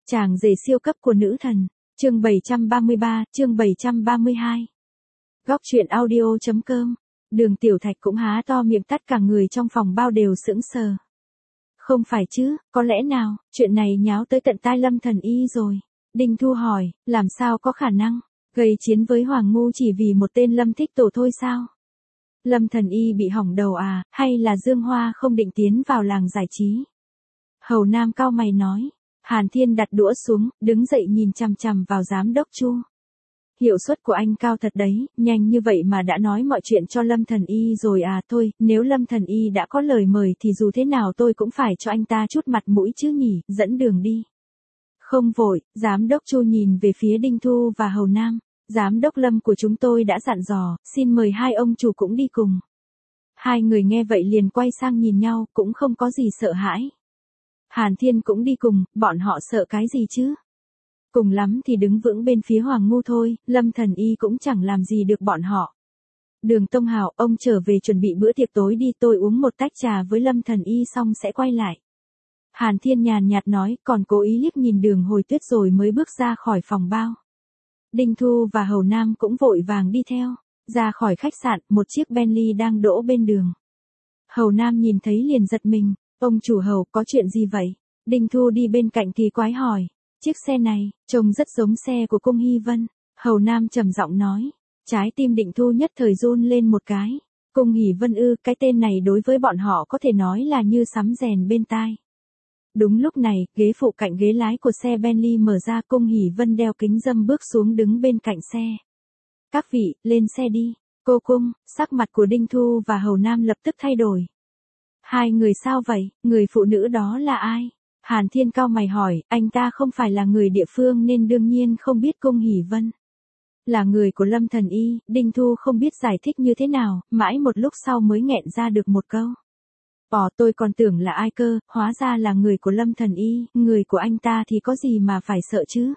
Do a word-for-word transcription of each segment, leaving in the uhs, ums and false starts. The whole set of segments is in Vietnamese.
Chàng rể siêu cấp của nữ thần, chương bảy trăm ba mươi ba, chương bảy trăm ba mươi hai. Góc truyện audio chấm com. Đường Tiểu Thạch cũng há to miệng, tất cả người trong phòng bao đều sững sờ. Không phải chứ, có lẽ nào, chuyện này nháo tới tận tai Lâm Thần Y rồi. Đinh Thu hỏi, làm sao có khả năng, gây chiến với Hoàng Ngu chỉ vì một tên Lâm Thích Tổ thôi sao? Lâm Thần Y bị hỏng đầu à, hay là Dương Hoa không định tiến vào làng giải trí? Hầu Nam cau mày nói. Hàn Thiên đặt đũa xuống, đứng dậy nhìn chằm chằm vào giám đốc Chu. Hiệu suất của anh cao thật đấy, nhanh như vậy mà đã nói mọi chuyện cho Lâm Thần Y rồi à. Thôi, nếu Lâm Thần Y đã có lời mời thì dù thế nào tôi cũng phải cho anh ta chút mặt mũi chứ nhỉ, dẫn đường đi. Không vội, giám đốc Chu nhìn về phía Đinh Thu và Hầu Nam. Giám đốc Lâm của chúng tôi đã dặn dò, xin mời hai ông chủ cũng đi cùng. Hai người nghe vậy liền quay sang nhìn nhau, cũng không có gì sợ hãi. Hàn Thiên cũng đi cùng, bọn họ sợ cái gì chứ? Cùng lắm thì đứng vững bên phía Hoàng Ngu thôi, Lâm Thần Y cũng chẳng làm gì được bọn họ. Đường Tông Hào, ông trở về chuẩn bị bữa tiệc tối đi, tôi uống một tách trà với Lâm Thần Y xong sẽ quay lại. Hàn Thiên nhàn nhạt nói, còn cố ý liếc nhìn Đường Hồi Tuyết rồi mới bước ra khỏi phòng bao. Đinh Thu và Hầu Nam cũng vội vàng đi theo. Ra khỏi khách sạn, một chiếc Bentley đang đỗ bên đường. Hầu Nam nhìn thấy liền giật mình. Ông chủ Hầu, có chuyện gì vậy? Đinh Thu đi bên cạnh kỳ quái hỏi. Chiếc xe này, trông rất giống xe của Cung Hy Vân. Hầu Nam trầm giọng nói. Trái tim Định Thu nhất thời run lên một cái. Cung Hỷ Vân ư, cái tên này đối với bọn họ có thể nói là như sấm rèn bên tai. Đúng lúc này, ghế phụ cạnh ghế lái của xe Bentley mở ra, Cung Hỷ Vân đeo kính râm bước xuống đứng bên cạnh xe. Các vị, lên xe đi. Cô Cung, sắc mặt của Đinh Thu và Hầu Nam lập tức thay đổi. Hai người sao vậy, người phụ nữ đó là ai? Hàn Thiên cau mày hỏi, anh ta không phải là người địa phương nên đương nhiên không biết Cung Hỷ Vân. Là người của Lâm Thần Y, Đinh Thu không biết giải thích như thế nào, mãi một lúc sau mới nghẹn ra được một câu. Bỏ, tôi còn tưởng là ai cơ, hóa ra là người của Lâm Thần Y, người của anh ta thì có gì mà phải sợ chứ?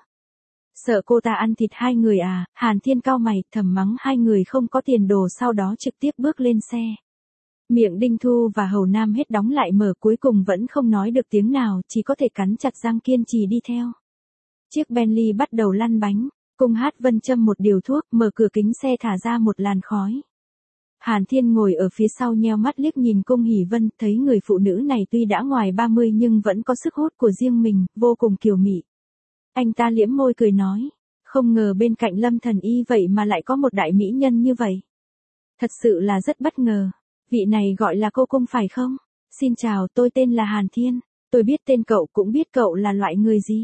Sợ cô ta ăn thịt hai người à? Hàn Thiên cau mày, thầm mắng hai người không có tiền đồ, sau đó trực tiếp bước lên xe. Miệng Đinh Thu và Hầu Nam hết đóng lại mở, cuối cùng vẫn không nói được tiếng nào, chỉ có thể cắn chặt răng kiên trì đi theo. Chiếc Bentley bắt đầu lăn bánh, Cung Hát Vân châm một điều thuốc, mở cửa kính xe thả ra một làn khói. Hàn Thiên ngồi ở phía sau nheo mắt liếc nhìn Cung Hỷ Vân, thấy người phụ nữ này tuy đã ngoài ba mươi nhưng vẫn có sức hút của riêng mình, vô cùng kiều mị. Anh ta liếm môi cười nói, không ngờ bên cạnh Lâm Thần Y vậy mà lại có một đại mỹ nhân như vậy. Thật sự là rất bất ngờ. Vị này gọi là cô Cung phải không? Xin chào, tôi tên là Hàn Thiên. Tôi biết tên cậu, cũng biết cậu là loại người gì.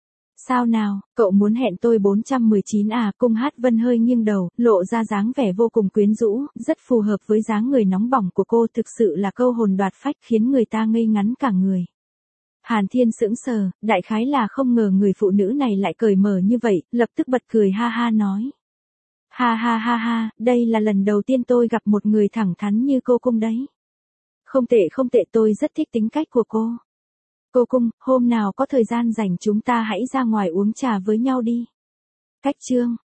Sao nào, cậu muốn hẹn tôi bốn trăm mười chín à? Cung Hát Vân hơi nghiêng đầu, lộ ra dáng vẻ vô cùng quyến rũ, rất phù hợp với dáng người nóng bỏng của cô, thực sự là câu hồn đoạt phách khiến người ta ngây ngắn cả người. Hàn Thiên sững sờ, đại khái là không ngờ người phụ nữ này lại cởi mở như vậy, lập tức bật cười ha ha nói. Ha ha ha ha, đây là lần đầu tiên tôi gặp một người thẳng thắn như cô Cung đấy. Không tệ không tệ, tôi rất thích tính cách của cô. Cô Cung, hôm nào có thời gian rảnh chúng ta hãy ra ngoài uống trà với nhau đi. Cách chương.